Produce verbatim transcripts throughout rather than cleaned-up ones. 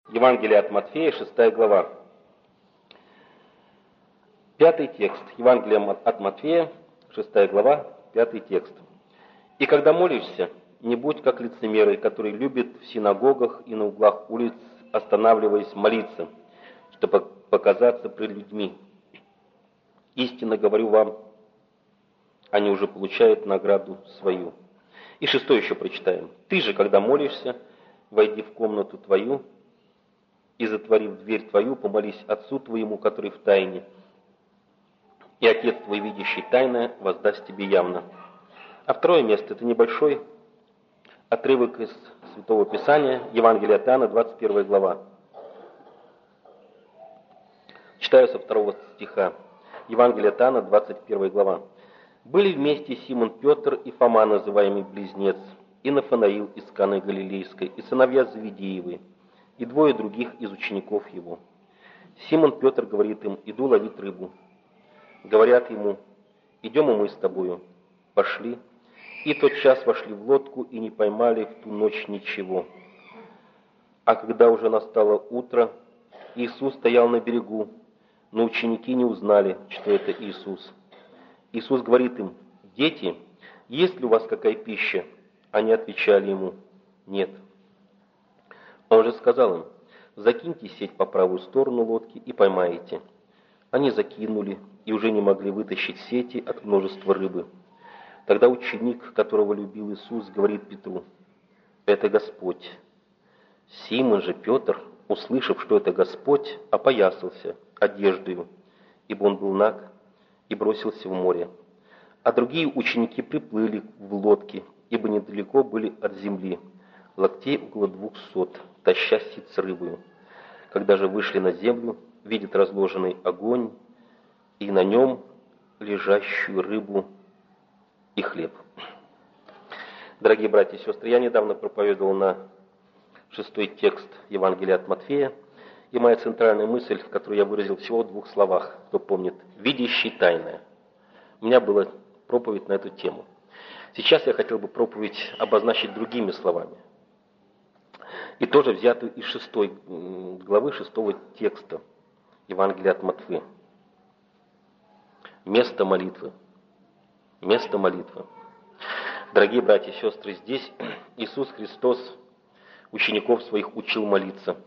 Евангелие от Матфея, шестая глава. Пятый текст. Евангелие от Матфея, шестая глава, пятый текст. «И когда молишься, не будь как лицемеры, которые любят в синагогах и на углах улиц, останавливаясь, молиться, чтобы показаться пред людьми. Истинно говорю вам, они уже получают награду свою». И шестой еще прочитаем. «Ты же, когда молишься, войди в комнату твою, и, затворив дверь твою, помолись Отцу твоему, который в тайне, и Отец твой, видящий тайное, воздаст тебе явно». А второе место – это небольшой отрывок из Святого Писания, Евангелие от Иоанна, двадцать первая глава. Читаю со второго стиха. Евангелие от Иоанна, двадцать первая глава. «Были вместе Симон Петр и Фома, называемый Близнец, и Нафанаил из Каны Галилейской, и сыновья Завидеевы, и двое других из учеников его. Симон Петр говорит им: иду ловить рыбу. Говорят ему: идем и мы с тобою. Пошли. И тотчас вошли в лодку и не поймали в ту ночь ничего. А когда уже настало утро, Иисус стоял на берегу, но ученики не узнали, что это Иисус. Иисус говорит им: дети, есть ли у вас какая пища? Они отвечали ему: нет. Он же сказал им: закиньте сеть по правую сторону лодки и поймаете. Они закинули и уже не могли вытащить сети от множества рыбы. Тогда ученик, которого любил Иисус, говорит Петру: это Господь. Симон же Петр, услышав, что это Господь, опоясался одеждою, ибо он был наг, и бросился в море. А другие ученики приплыли в лодке, ибо недалеко были от земли, локтей около двухсот, таща сит с рыбою. Когда же вышли на землю, видят разложенный огонь, и на нем лежащую рыбу и хлеб». Дорогие братья и сестры, я недавно проповедовал на шестой текст Евангелия от Матфея, и моя центральная мысль, которую я выразил всего в двух словах, кто помнит: «видящий тайное». У меня была проповедь на эту тему. Сейчас я хотел бы проповедь обозначить другими словами, и тоже взятую из шестой главы, шестого текста Евангелия от Матфея. Место молитвы. Место молитвы. Дорогие братья и сестры, здесь Иисус Христос учеников своих учил молиться.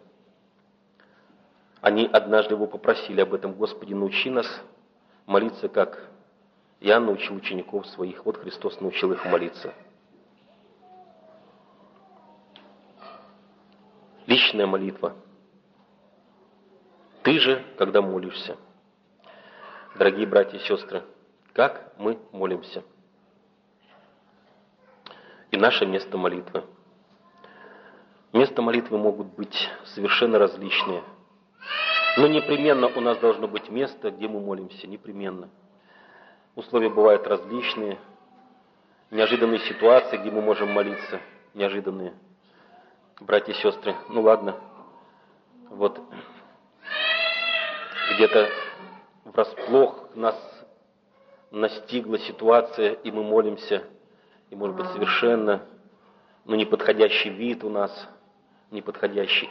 Они однажды его попросили об этом: «Господи, научи нас молиться, как Иоанн научил учеников своих». Вот Христос научил их молиться. Личная молитва. Ты же, когда молишься. Дорогие братья и сестры, как мы молимся? И наше место молитвы. Место молитвы могут быть совершенно различные. Но непременно у нас должно быть место, где мы молимся. Непременно. Условия бывают различные. Неожиданные ситуации, где мы можем молиться. Неожиданные. Братья и сестры, ну ладно. Вот где-то врасплох нас настигла ситуация, и мы молимся, и, может быть, совершенно, ну, неподходящий вид у нас, неподходящий,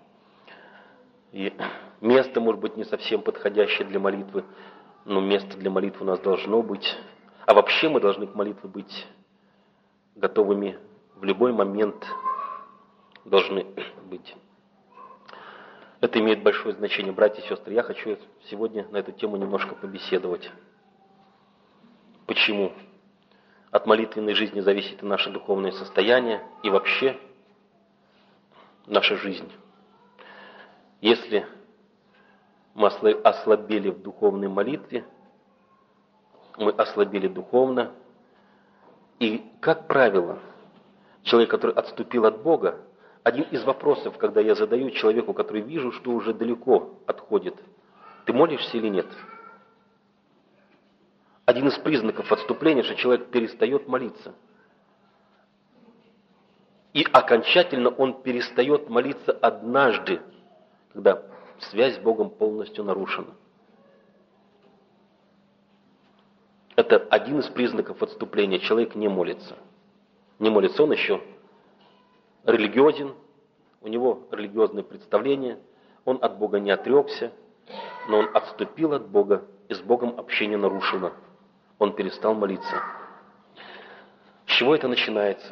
и место, может быть, не совсем подходящее для молитвы, но место для молитвы у нас должно быть. А вообще мы должны к молитве быть готовыми в любой момент, должны быть. Это имеет большое значение, братья и сестры. Я хочу сегодня на эту тему немножко побеседовать. Почему? От молитвенной жизни зависит и наше духовное состояние, и вообще наша жизнь. Если мы ослабели в духовной молитве, мы ослабели духовно, и, как правило, человек, который отступил от Бога, один из вопросов, когда я задаю человеку, который вижу, что уже далеко отходит: ты молишься или нет? Один из признаков отступления, что человек перестает молиться. И окончательно он перестает молиться однажды, когда связь с Богом полностью нарушена. Это один из признаков отступления. Человек не молится. Не молится, он еще религиозен, У него религиозное представление, он от Бога не отрекся, но он отступил от Бога и с Богом общение нарушено. Он перестал молиться. С чего это начинается?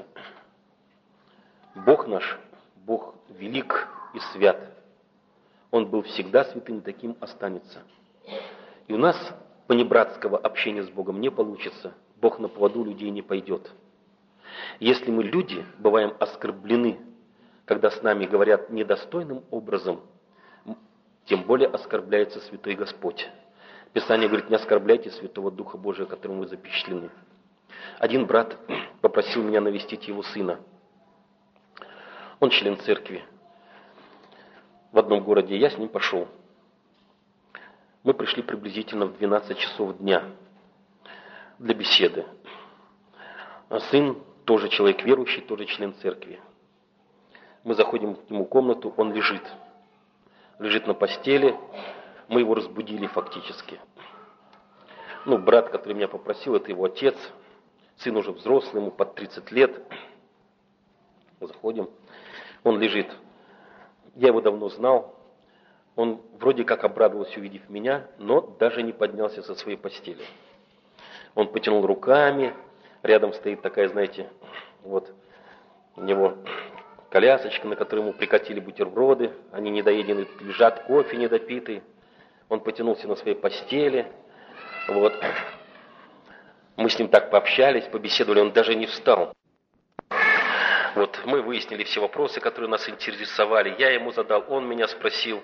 Бог наш, Бог велик и свят. Он был всегда святым, таким останется. И у нас понебратского общения с Богом не получится. Бог на поводу людей не пойдет. Если мы, люди, бываем оскорблены, когда с нами говорят недостойным образом, тем более оскорбляется Святой Господь. Писание говорит, не оскорбляйте Святого Духа Божия, которым вы запечатлены. Один брат попросил меня навестить его сына. Он член церкви. В одном городе я с ним пошел. Мы пришли приблизительно в двенадцать часов дня для беседы. А сын тоже человек верующий, тоже член церкви. Мы заходим к нему в комнату, он лежит. Лежит на постели, мы его разбудили фактически. Ну, брат, который меня попросил, это его отец. Сын уже взрослый, ему под тридцать лет. Заходим, он лежит. Я его давно знал. Он вроде как обрадовался, увидев меня, но даже не поднялся со своей постели. Он потянул руками, рядом стоит такая, знаете, вот у него колясочка, на которой ему прикатили бутерброды, они недоедены, лежат, кофе недопитый. Он потянулся на своей постели, вот. Мы с ним так пообщались, побеседовали, он даже не встал. Вот мы выяснили все вопросы, которые нас интересовали. Я ему задал, он меня спросил.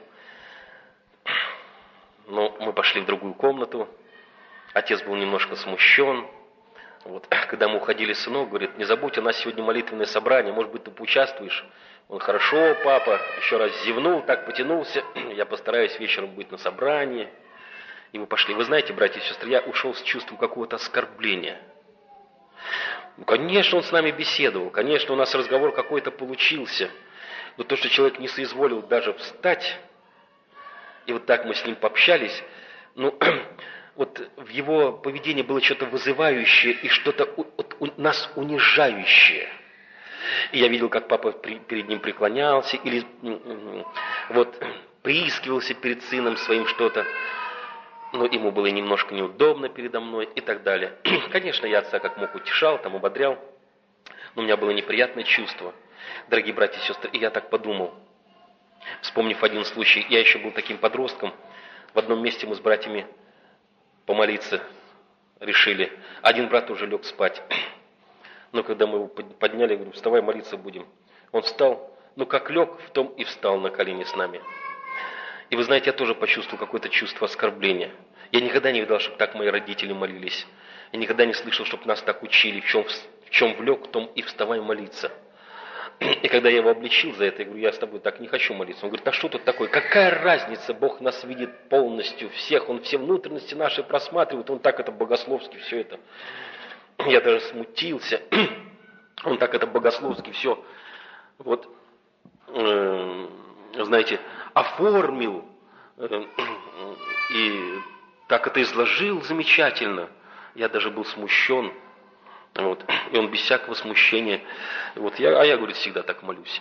Ну, мы пошли в другую комнату. Отец был немножко смущен. Вот. Когда мы уходили, сынок говорит, не забудь, у нас сегодня молитвенное собрание, может быть, ты поучаствуешь? Он, хорошо, папа, еще раз зевнул, так потянулся. Я постараюсь вечером быть на собрании. И мы пошли. Вы знаете, братья и сестры, я ушел с чувством какого-то оскорбления. Ну, конечно, он с нами беседовал, конечно, у нас разговор какой-то получился. Но то, что человек не соизволил даже встать, и вот так мы с ним пообщались, ну, вот в его поведении было что-то вызывающее и что-то у, у, нас унижающее. И я видел, как папа при, перед ним преклонялся или вот приискивался перед сыном своим что-то. Но ему было немножко неудобно передо мной и так далее. Конечно, я отца как мог утешал, там ободрял, но у меня было неприятное чувство. Дорогие братья и сестры, и я так подумал. Вспомнив один случай, я еще был таким подростком, в одном месте мы с братьями помолиться решили. Один брат уже лег спать. Но когда мы его подняли, я говорю, вставай, молиться будем. Он встал, ну как лег, в том и встал на колени с нами. И вы знаете, я тоже почувствовал какое-то чувство оскорбления. Я никогда не видал, чтобы так мои родители молились. Я никогда не слышал, чтобы нас так учили, в чем, в чем влек, в том и вставай молиться. И когда я его обличил за это, я говорю, я с тобой так не хочу молиться. Он говорит, а что тут такое? Какая разница? Бог нас видит полностью, всех. Он все внутренности наши просматривает. Он так это богословски все это. Я даже смутился. Он так это богословски все. Вот, э, знаете, оформил э, и так это изложил замечательно. Я даже был смущен. Вот. И он без всякого смущения. Вот я, а я, говорит, всегда так молюсь.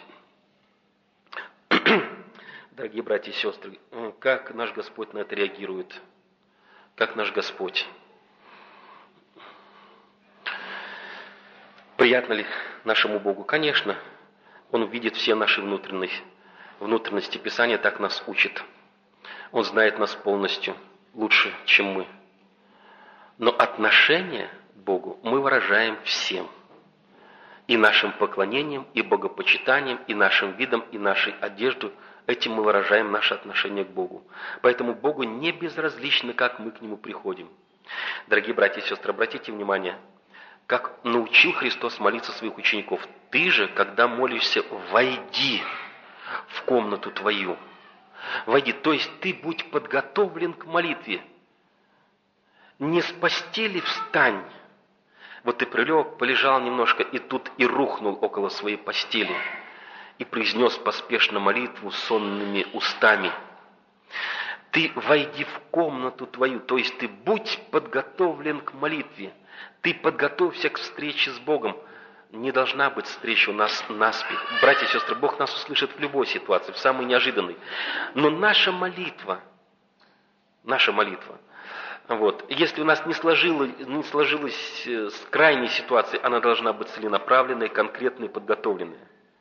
Дорогие братья и сестры, как наш Господь на это реагирует? Как наш Господь? Приятно ли нашему Богу? Конечно, Он видит все наши внутренности. Внутренности Писания так нас учит. Он знает нас полностью, лучше, чем мы. Но отношение к Богу мы выражаем всем. И нашим поклонением, и богопочитанием, и нашим видом, и нашей одеждой. Этим мы выражаем наше отношение к Богу. Поэтому Богу не безразлично, как мы к Нему приходим. Дорогие братья и сестры, обратите внимание, как научил Христос молиться своих учеников. Ты же, когда молишься, войди в комнату твою. Войди, то есть ты будь подготовлен к молитве. Не с постели встань. Вот ты прилег, полежал немножко, и тут и рухнул около своей постели. И произнес поспешно молитву сонными устами. Ты войди в комнату твою, то есть ты будь подготовлен к молитве. Ты подготовься к встрече с Богом. Не должна быть встреча у нас наспех. Братья и сестры, Бог нас услышит в любой ситуации, в самой неожиданной. Но наша молитва, наша молитва, вот, если у нас не сложилось, не сложилось с крайней ситуации, она должна быть целенаправленной, конкретной, подготовленной.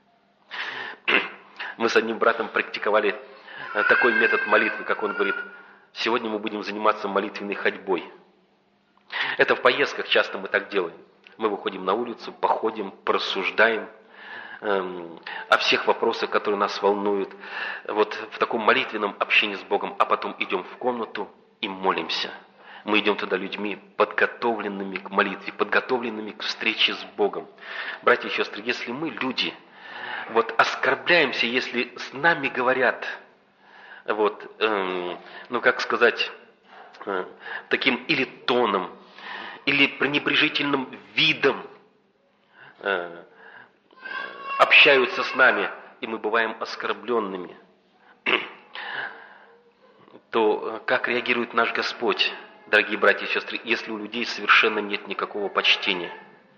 Мы с одним братом практиковали такой метод молитвы, как он говорит, сегодня мы будем заниматься молитвенной ходьбой. Это в поездках часто мы так делаем. Мы выходим на улицу, походим, порассуждаем эм, о всех вопросах, которые нас волнуют. Вот в таком молитвенном общении с Богом, а потом идем в комнату и молимся. Мы идем туда людьми, подготовленными к молитве, подготовленными к встрече с Богом. Братья и сестры, если мы, люди, вот оскорбляемся, если с нами говорят, вот, эм, ну как сказать, э, таким или тоном, или пренебрежительным видом э, общаются с нами, и мы бываем оскорбленными, то как реагирует наш Господь, дорогие братья и сестры, если у людей совершенно нет никакого почтения?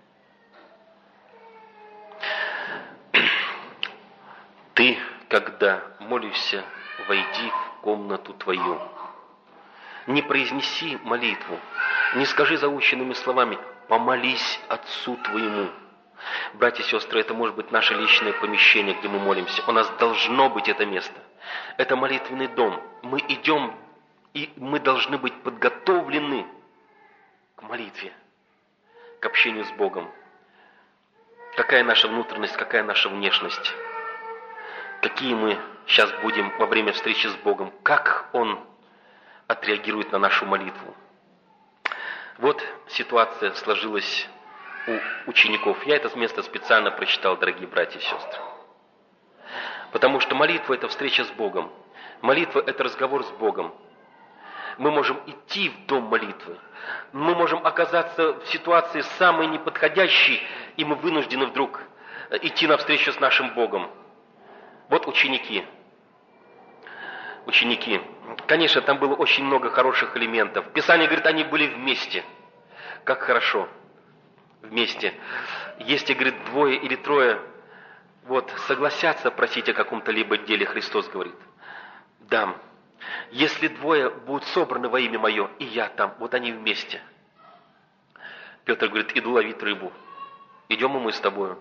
Ты, когда молишься, войди в комнату твою. Не произнеси молитву, не скажи заученными словами, помолись Отцу твоему. Братья и сестры, это может быть наше личное помещение, где мы молимся. У нас должно быть это место. Это молитвенный дом. Мы идем, и мы должны быть подготовлены к молитве, к общению с Богом. Какая наша внутренность, какая наша внешность? Какие мы сейчас будем во время встречи с Богом? Как Он отреагирует на нашу молитву? Вот ситуация сложилась у учеников. Я это место специально прочитал, дорогие братья и сестры. Потому что молитва – это встреча с Богом. Молитва – это разговор с Богом. Мы можем идти в дом молитвы. Мы можем оказаться в ситуации самой неподходящей, и мы вынуждены вдруг идти навстречу с нашим Богом. Вот ученики. Ученики. Конечно, там было очень много хороших элементов. Писание говорит, они были вместе. Как хорошо. Вместе. Если, говорит, двое или трое вот, согласятся просить о каком-то либо деле, Христос говорит, дам. Если двое будут собраны во имя Мое, и я там, вот они вместе. Петр говорит, иду ловить рыбу. Идем и мы с тобою.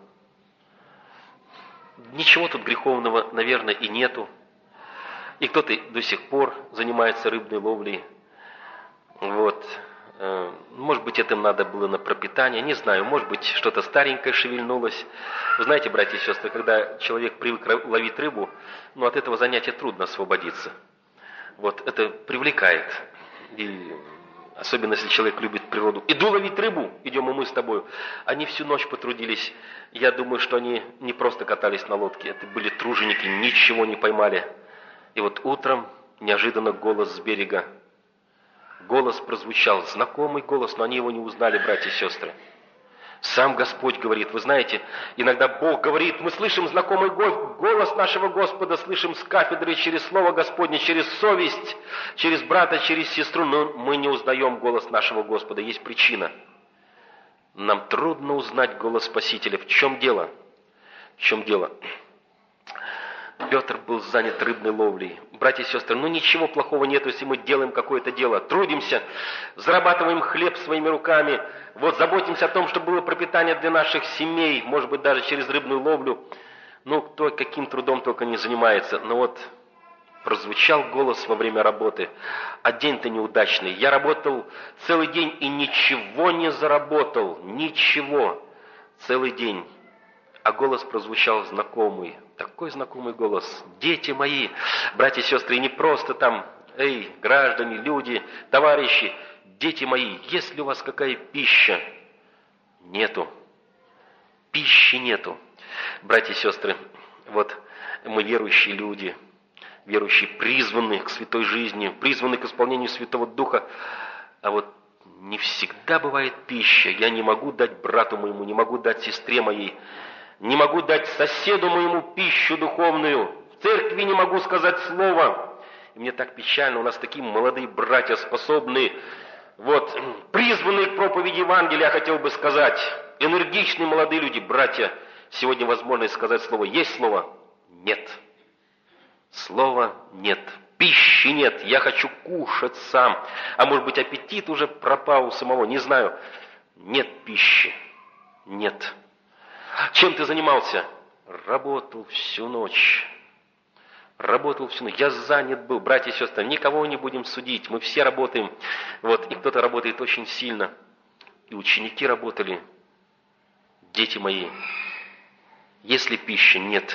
Ничего тут греховного, наверное, и нету. И кто-то до сих пор занимается рыбной ловлей. Вот. Может быть, это им надо было на пропитание, не знаю. Может быть, что-то старенькое шевельнулось. Вы знаете, братья и сестры, когда человек привык ловить рыбу, ну, от этого занятия трудно освободиться. Вот, это привлекает. И особенно, если человек любит природу. Иду ловить рыбу, идем и мы с тобой. Они всю ночь потрудились. Я думаю, что они не просто катались на лодке. Это были труженики, ничего не поймали. И вот утром неожиданно голос с берега. Голос прозвучал, знакомый голос, но они его не узнали, братья и сестры. Сам Господь говорит. Вы знаете, иногда Бог говорит, мы слышим знакомый голос нашего Господа, слышим с кафедры через Слово Господне, через совесть, через брата, через сестру, но мы не узнаем голос нашего Господа. Есть причина. Нам трудно узнать голос Спасителя. В чем дело? В чем дело? Петр был занят рыбной ловлей. Братья и сестры, ну ничего плохого нет, если мы делаем какое-то дело. Трудимся, зарабатываем хлеб своими руками. Вот заботимся о том, чтобы было пропитание для наших семей. Может быть, даже через рыбную ловлю. Ну, кто каким трудом только не занимается. Но вот прозвучал голос во время работы. А день-то неудачный. Я работал целый день и ничего не заработал. Ничего. Целый день. А голос прозвучал знакомый. Такой знакомый голос. Дети мои, братья и сестры, и не просто там, эй, граждане, люди, товарищи, дети мои, есть ли у вас какая пища? Нету. Пищи нету. Братья и сестры, вот мы верующие люди, верующие, призванные к святой жизни, призванные к исполнению Святого Духа, а вот не всегда бывает пища. Я не могу дать брату моему, не могу дать сестре моей, не могу дать соседу моему пищу духовную. В церкви не могу сказать слово. И мне так печально, у нас такие молодые братья, способные, вот, призванные к проповеди Евангелия, я хотел бы сказать. энергичные молодые люди, братья, сегодня возможно сказать слово «есть» слово «нет». Слова «нет». Пищи нет. Я хочу кушать сам. А может быть, аппетит уже пропал у самого, не знаю. Нет пищи. Нет. Чем ты занимался? Работал всю ночь. Работал всю ночь. Я занят был, братья и сестры. Никого не будем судить. Мы все работаем. Вот. И кто-то работает очень сильно. И ученики работали. Дети мои. Если пищи нет,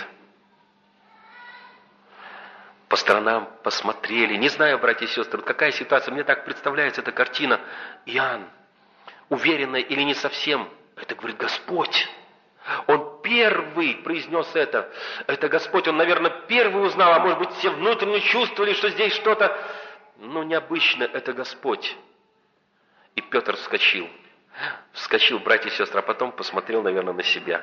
по сторонам посмотрели. Не знаю, братья и сестры, какая ситуация. Мне так представляется эта картина. Иоанн, уверенно или не совсем, это говорит Господь. Он первый произнес это. Это Господь. Он, наверное, первый узнал, а может быть, все внутренне чувствовали, что здесь что-то, ну, необычно. Это Господь. И Петр вскочил. Вскочил, братья и сестры, а потом посмотрел, наверное, на себя.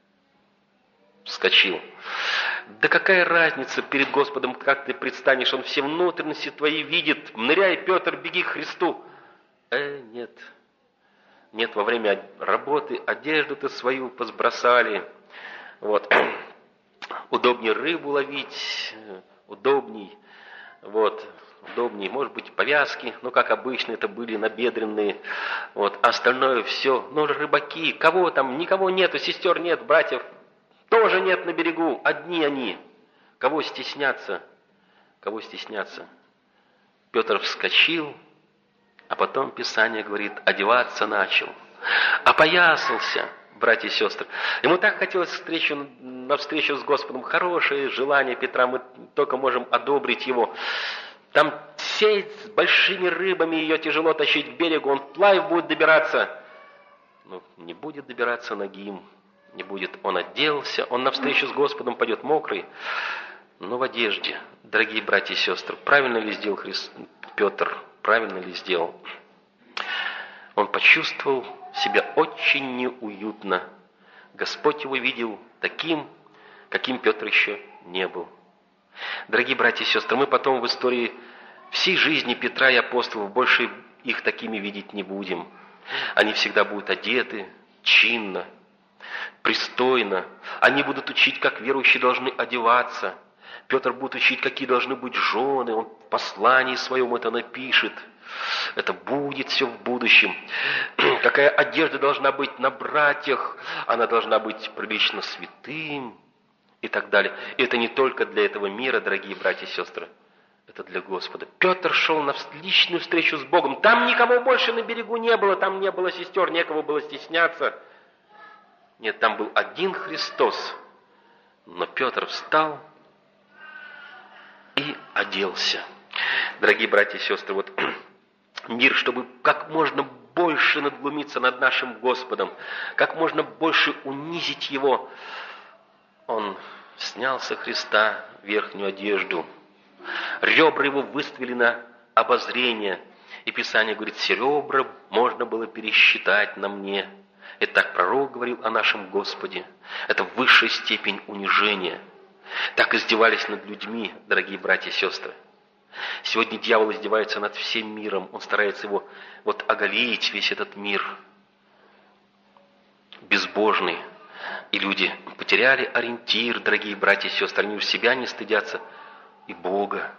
Вскочил. Да какая разница перед Господом, как ты предстанешь, Он все внутренности твои видит. Ныряй, Петр, беги к Христу. Э, нет. Нет, во время работы одежду-то свою позбросали. Вот. Удобнее рыбу ловить, удобней. Вот. Удобней, может быть, повязки, ну, как обычно, это были набедренные. Вот. Остальное все, ну, рыбаки, кого там, никого нету, сестер нет, братьев тоже нет на берегу, одни они. Кого стесняться? Кого стесняться? Петр вскочил, а потом Писание говорит, одеваться начал. Опоясался, братья и сестры. Ему так хотелось встречу, на встречу с Господом. Хорошее желание Петра, мы только можем одобрить его. Там сеть с большими рыбами, ее тяжело тащить к берегу, он вплавь будет добираться. Ну, не будет добираться нагим. Не будет. Он оделся, он навстречу с Господом пойдет мокрый, но в одежде. Дорогие братья и сестры, правильно ли сделал Христ... Петр? Правильно ли сделал? Он почувствовал себя очень неуютно. Господь его видел таким, каким Петр еще не был. Дорогие братья и сестры, мы потом в истории всей жизни Петра и апостолов больше их такими видеть не будем. Они всегда будут одеты чинно, пристойно. Они будут учить, как верующие должны одеваться. Петр будет учить, какие должны быть жены. Он в послании своем это напишет. Это будет все в будущем. Какая одежда должна быть на братьях. Она должна быть прилично святым и так далее. И это не только для этого мира, дорогие братья и сестры. Это для Господа. Петр шел на личную встречу с Богом. Там никого больше на берегу не было. Там не было сестер, некого было стесняться. Нет, там был один Христос. Но Петр встал и оделся. Дорогие братья и сестры, вот мир, чтобы как можно больше надглумиться над нашим Господом, как можно больше унизить Его, Он снял со Христа верхнюю одежду. Ребра Его выставили на обозрение. И Писание говорит, все ребра можно было пересчитать на мне. И так пророк говорил о нашем Господе. Это высшая степень унижения. Так издевались над людьми, дорогие братья и сестры. Сегодня дьявол издевается над всем миром. Он старается его вот оголить, весь этот мир безбожный. И люди потеряли ориентир, дорогие братья и сестры. Они уж себя не стыдятся и Бога.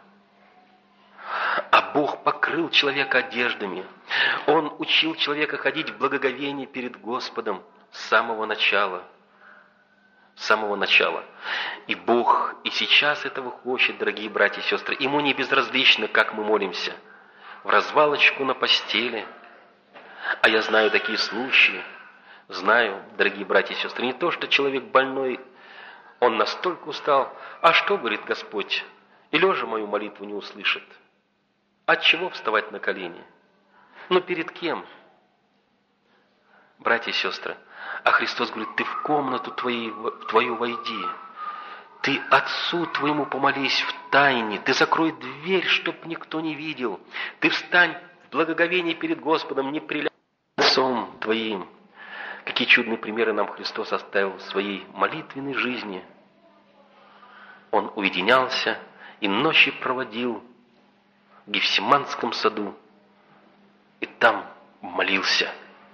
А Бог покрыл человека одеждами. Он учил человека ходить в благоговении перед Господом с самого начала. С самого начала. И Бог и сейчас этого хочет, дорогие братья и сестры. Ему не безразлично, как мы молимся. В развалочку на постели. А я знаю такие случаи. Знаю, дорогие братья и сестры, не то, что человек больной, он настолько устал. А что, говорит Господь, и лежа мою молитву не услышит. От чего вставать на колени? Ну, перед кем? Братья и сестры, а Христос говорит, ты в комнату твоей, в твою войди. Ты Отцу твоему помолись в тайне. Ты закрой дверь, чтоб никто не видел. Ты встань в благоговении перед Господом, не приляг лицом твоим. Какие чудные примеры нам Христос оставил в своей молитвенной жизни. Он уединялся и ночи проводил в Гефсиманском саду. И там молился.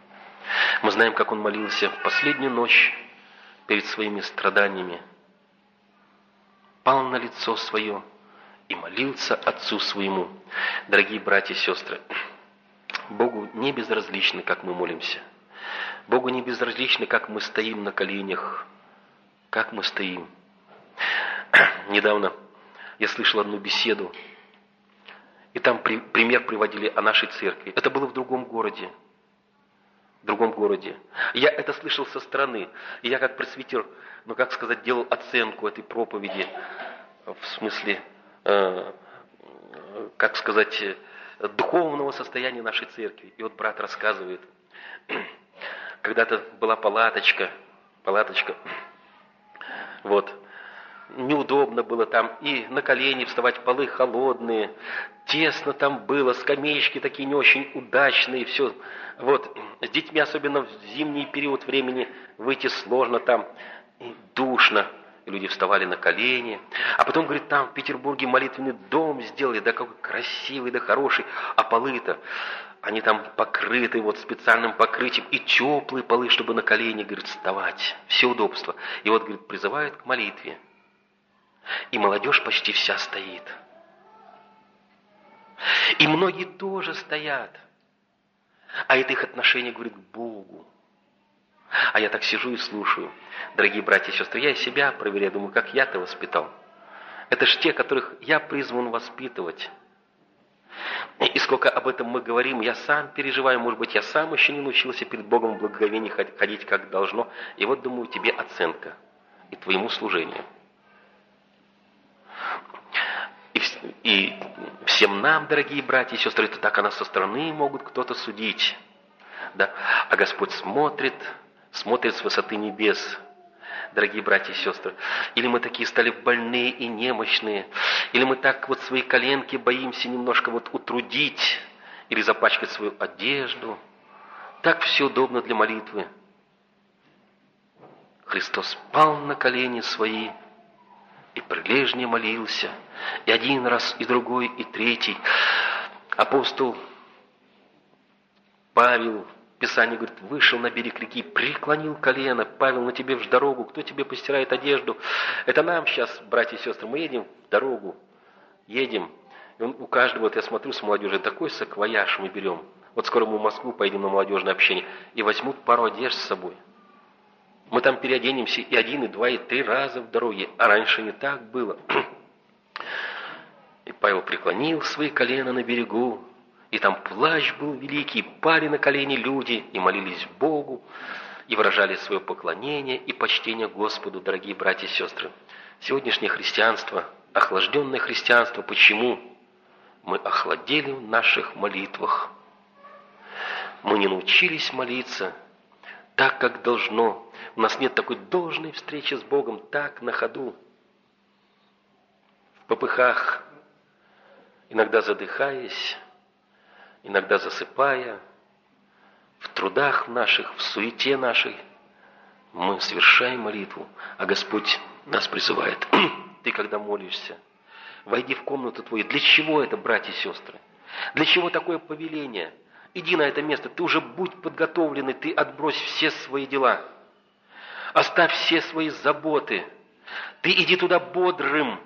Мы знаем, как он молился в последнюю ночь перед своими страданиями. Пал на лицо свое и молился Отцу своему. Дорогие братья и сестры, Богу не безразлично, как мы молимся. Богу не безразлично, как мы стоим на коленях, как мы стоим. Недавно я слышал одну беседу, и там при, пример приводили о нашей церкви. Это было в другом городе. В другом городе. Я это слышал со стороны. И я как пресвитер, ну как сказать, делал оценку этой проповеди. В смысле, э, как сказать, духовного состояния нашей церкви. И вот брат рассказывает. Когда-то была палаточка. Палаточка. Вот. Неудобно было там и на колени вставать, полы холодные, тесно там было, скамеечки такие не очень удачные, все. Вот, с детьми, особенно в зимний период времени, выйти сложно там, и душно. И люди вставали на колени. А потом, говорит, там в Петербурге молитвенный дом сделали, да какой красивый, да хороший, а полы-то, они там покрыты вот специальным покрытием, и теплые полы, чтобы на колени, говорит, вставать, все удобства. И вот, говорит, призывают к молитве. И молодежь почти вся стоит. И многие тоже стоят. А это их отношение, говорит, к Богу. А я так сижу и слушаю. Дорогие братья и сестры, я и себя проверяю, думаю, как я-то воспитал. Это ж те, которых я призван воспитывать. И сколько об этом мы говорим, я сам переживаю, может быть, я сам еще не научился перед Богом в благоговении ходить как должно. И вот, думаю, тебе оценка и твоему служению. И всем нам, дорогие братья и сестры, это так, она со стороны могут кто-то судить. Да? А Господь смотрит, смотрит с высоты небес. Дорогие братья и сестры, или мы такие стали больные и немощные, или мы так вот свои коленки боимся немножко вот утрудить, или запачкать свою одежду. Так все удобно для молитвы. Христос пал на колени свои, и прилежнее молился, и один раз, и другой, и третий. Апостол Павел, Писание говорит, вышел на берег реки, преклонил колено. Павел, на тебе в дорогу, кто тебе постирает одежду? Это нам сейчас, братья и сестры, мы едем в дорогу, едем. И он, у каждого, вот я смотрю с молодежи, такой саквояж мы берем. Вот скоро мы в Москву поедем на молодежное общение, и возьмут пару одежд с собой. Мы там переоденемся и один, и два, и три раза в дороге. А раньше не так было. И Павел преклонил свои колена на берегу. И там плач был великий. Пали на колени люди и молились Богу. И выражали свое поклонение и почтение Господу, дорогие братья и сестры. Сегодняшнее христианство, охлажденное христианство. Почему? Мы охладели в наших молитвах. Мы не научились молиться так, как должно. У нас нет такой должной встречи с Богом, так, на ходу. В попыхах, иногда задыхаясь, иногда засыпая, в трудах наших, в суете нашей, мы совершаем молитву, а Господь нас призывает. Ты, когда молишься, войди в комнату твою. Для чего это, братья и сестры? Для чего такое повеление? Иди на это место, ты уже будь подготовленный, ты отбрось все свои дела. Оставь все свои заботы. Ты иди туда бодрым.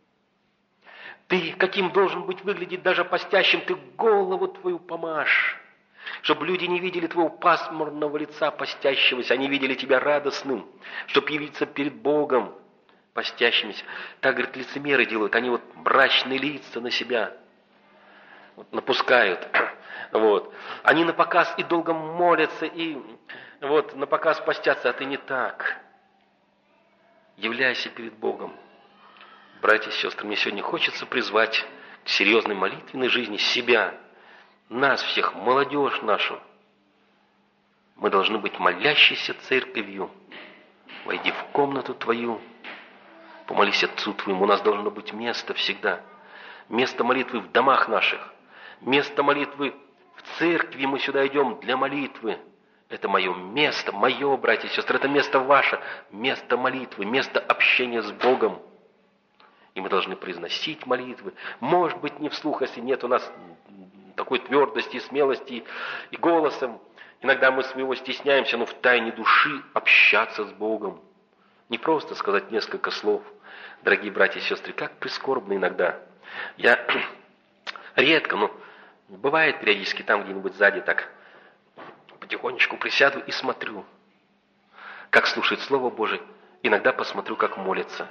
Ты каким должен быть выглядеть даже постящим, ты голову твою помажь. Чтобы люди не видели твоего пасмурного лица постящегося, они видели тебя радостным, чтобы явиться перед Богом постящимися. Так, говорит, лицемеры делают, они вот мрачные лица на себя вот, напускают. Вот. Они на показ и долго молятся, и вот на показ постятся, а ты не так. Являйся перед Богом. Братья и сестры, мне сегодня хочется призвать к серьезной молитвенной жизни себя, нас всех, молодежь нашу. Мы должны быть молящейся церковью. Войди в комнату твою, помолись Отцу твоему. У нас должно быть место всегда. Место молитвы в домах наших. Место молитвы в церкви. Мы сюда идем для молитвы. Это мое место, мое, братья и сестры, это место ваше. Место молитвы, место общения с Богом. И мы должны произносить молитвы. Может быть, не вслух, если нет у нас такой твердости, смелости и голосом, Иногда мы своего стесняемся, но в тайне души общаться с Богом. Не просто сказать несколько слов. Дорогие братья и сестры, как прискорбно иногда. Я редко, но бывает периодически там где-нибудь сзади так потихонечку присяду и смотрю, как слушает Слово Божие. Иногда посмотрю, как молится.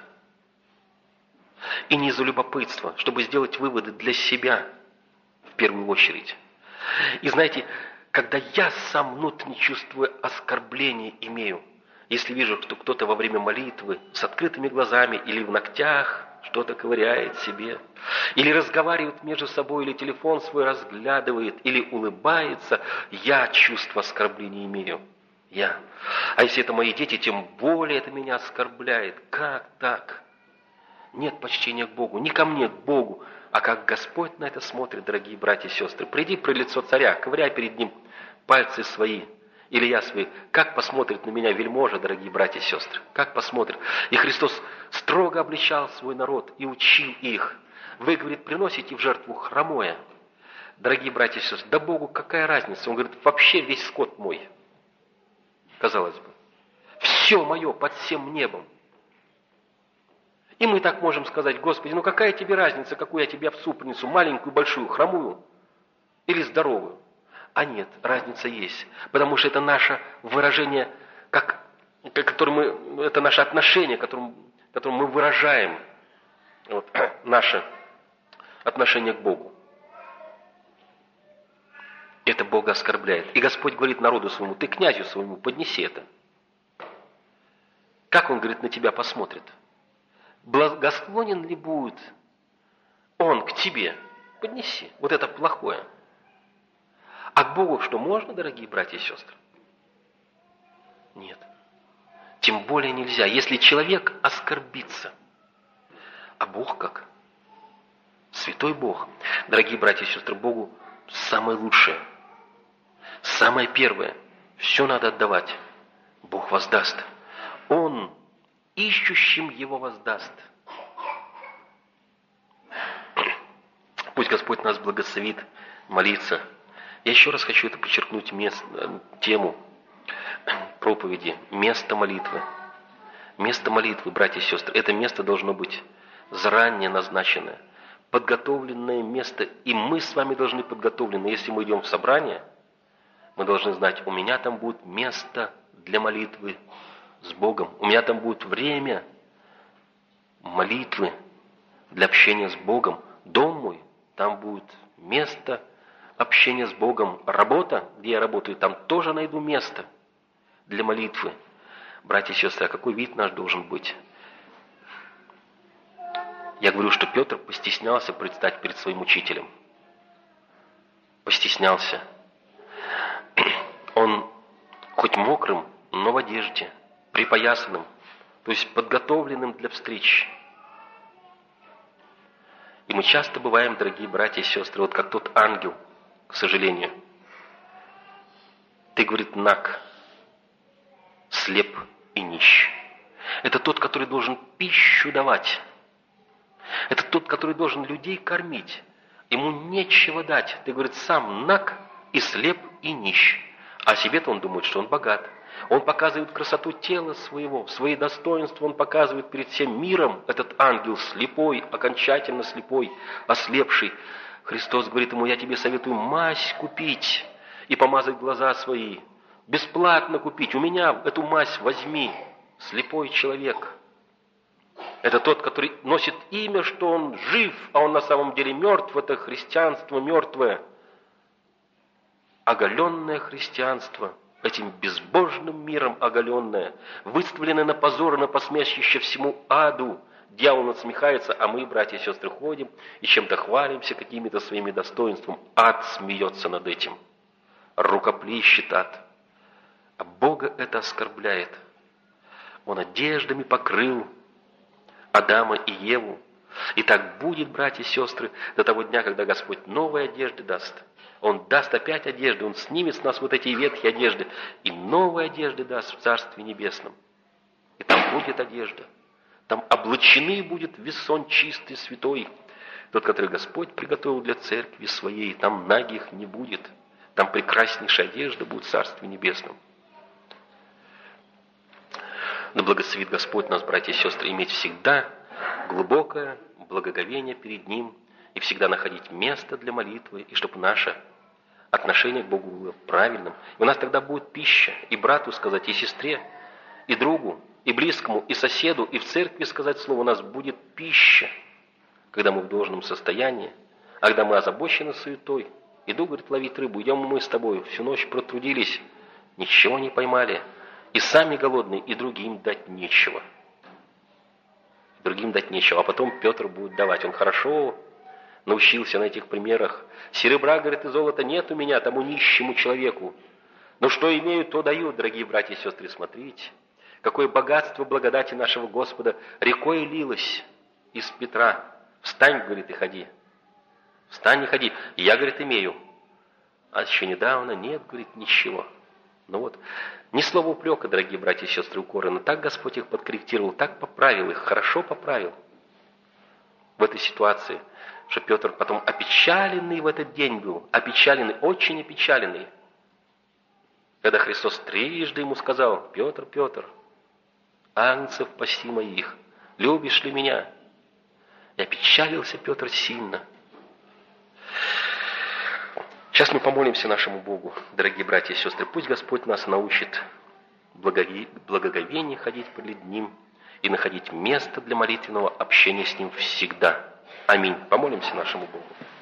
И не из-за любопытства, чтобы сделать выводы для себя в первую очередь. И знаете, когда я сам внутренне чувствую оскорбление имею, если вижу, что кто-то во время молитвы с открытыми глазами или в ногтях что-то ковыряет себе, или разговаривает между собой, или телефон свой разглядывает, или улыбается, я чувство оскорбления имею. Я. А если это мои дети, тем более это меня оскорбляет. Как так? Нет почтения к Богу, не ко мне, к Богу, а как Господь на это смотрит, дорогие братья и сестры. Приди при лицо царя, ковыряй перед ним пальцы свои, или я свои. Как посмотрит на меня вельможа, дорогие братья и сестры? Как посмотрит? И Христос строго обличал свой народ и учил их. Вы, говорит, приносите в жертву хромое. Дорогие братья и сестры, да Богу какая разница? Он говорит, вообще весь скот мой. Казалось бы. Все мое под всем небом. И мы так можем сказать, Господи, ну какая тебе разница, какую я тебе овцу принесу, маленькую, большую, хромую или здоровую? А нет, разница есть, потому что это наше выражение, как, которое мы, это наше отношение, которым, которым мы выражаем вот, наше отношение к Богу. Это Бога оскорбляет. И Господь говорит народу своему, ты князю своему поднеси это. Как Он, говорит, на тебя посмотрит? Благосклонен ли будет Он к тебе? Поднеси. Вот это плохое. А к Богу что, можно, дорогие братья и сестры? Нет. Тем более нельзя, если человек оскорбится. А Бог как? Святой Бог. Дорогие братья и сестры, Богу самое лучшее. Самое первое. Все надо отдавать. Бог воздаст. Он ищущим Его воздаст. Пусть Господь нас благословит молиться. Я еще раз хочу это подчеркнуть, место, тему проповеди. Место молитвы. Место молитвы, братья и сестры, это место должно быть заранее назначенное, подготовленное место. И мы с вами должны подготовлены. Если мы идем в собрание, мы должны знать, у меня там будет место для молитвы с Богом. У меня там будет время молитвы для общения с Богом. Дом мой, там будет место общения с Богом. Работа, где я работаю, там тоже найду место для молитвы. Братья и сестры, а какой вид наш должен быть? Я говорю, что Петр постеснялся предстать перед своим учителем. Постеснялся. Он хоть мокрым, но в одежде, припоясанным, то есть подготовленным для встреч. И мы часто бываем, дорогие братья и сестры, вот как тот ангел, к сожалению. Ты, говорит, наг, слеп и нищ. Это тот, который должен пищу давать. Это тот, который должен людей кормить. Ему нечего дать. Ты, говорит, сам наг и слеп и нищ. А себе-то он думает, что он богат. Он показывает красоту тела своего, свои достоинства он показывает перед всем миром. Этот ангел слепой, окончательно слепой, ослепший. Христос говорит ему, я тебе советую мазь купить и помазать глаза свои. Бесплатно купить. У меня эту мазь возьми. Слепой человек. Это тот, который носит имя, что он жив, а он на самом деле мертв. Это христианство мертвое. Оголенное христианство. Этим безбожным миром оголенное. Выставленное на позор и на посмешище всему аду. Дьявол насмехается, а мы, братья и сестры, ходим и чем-то хвалимся, какими-то своими достоинствами. Ад смеется над этим. Рукоплещет ад. А Бога это оскорбляет. Он одеждами покрыл Адама и Еву. И так будет, братья и сестры, до того дня, когда Господь новые одежды даст. Он даст опять одежды, Он снимет с нас вот эти ветхие одежды, и новые одежды даст в Царстве Небесном. И там будет одежда. Там облачены будет весон чистый, святой, тот, который Господь приготовил для церкви своей. Там нагих не будет. Там Там прекраснейшая одежда будет в Царстве Небесном. Да благословит Господь нас, братья и сестры, иметь всегда глубокое благоговение перед Ним и всегда находить место для молитвы, и чтобы наше отношение к Богу было правильным. И у нас тогда будет пища и брату сказать, и сестре, и другу, и близкому, и соседу, и в церкви сказать слово. У нас будет пища, когда мы в должном состоянии, а когда мы озабочены суетой. Иду, говорит, ловить рыбу, идем мы с тобой, всю ночь протрудились, ничего не поймали, и сами голодные, и другим дать нечего. Другим дать нечего, а потом Петр будет давать. Он хорошо научился на этих примерах. Серебра, говорит, и золота нет у меня, тому нищему человеку. Но что имею, то даю, дорогие братья и сестры, смотрите. Какое богатство благодати нашего Господа рекой лилось из Петра. Встань, говорит, и ходи. Встань и ходи. И я, говорит, имею. А еще недавно нет, говорит, ничего. Ну вот, ни слова упрека, дорогие братья и сестры, укоры, но так Господь их подкорректировал, так поправил их, хорошо поправил в этой ситуации, что Петр потом опечаленный в этот день был, опечаленный, очень опечаленный. Когда Христос трижды ему сказал: Петр, Петр, агнцев паси моих, любишь ли меня? И опечалился Петр сильно. Сейчас мы помолимся нашему Богу, дорогие братья и сестры. Пусть Господь нас научит благоговение ходить пред Ним и находить место для молитвенного общения с Ним всегда. Аминь. Помолимся нашему Богу.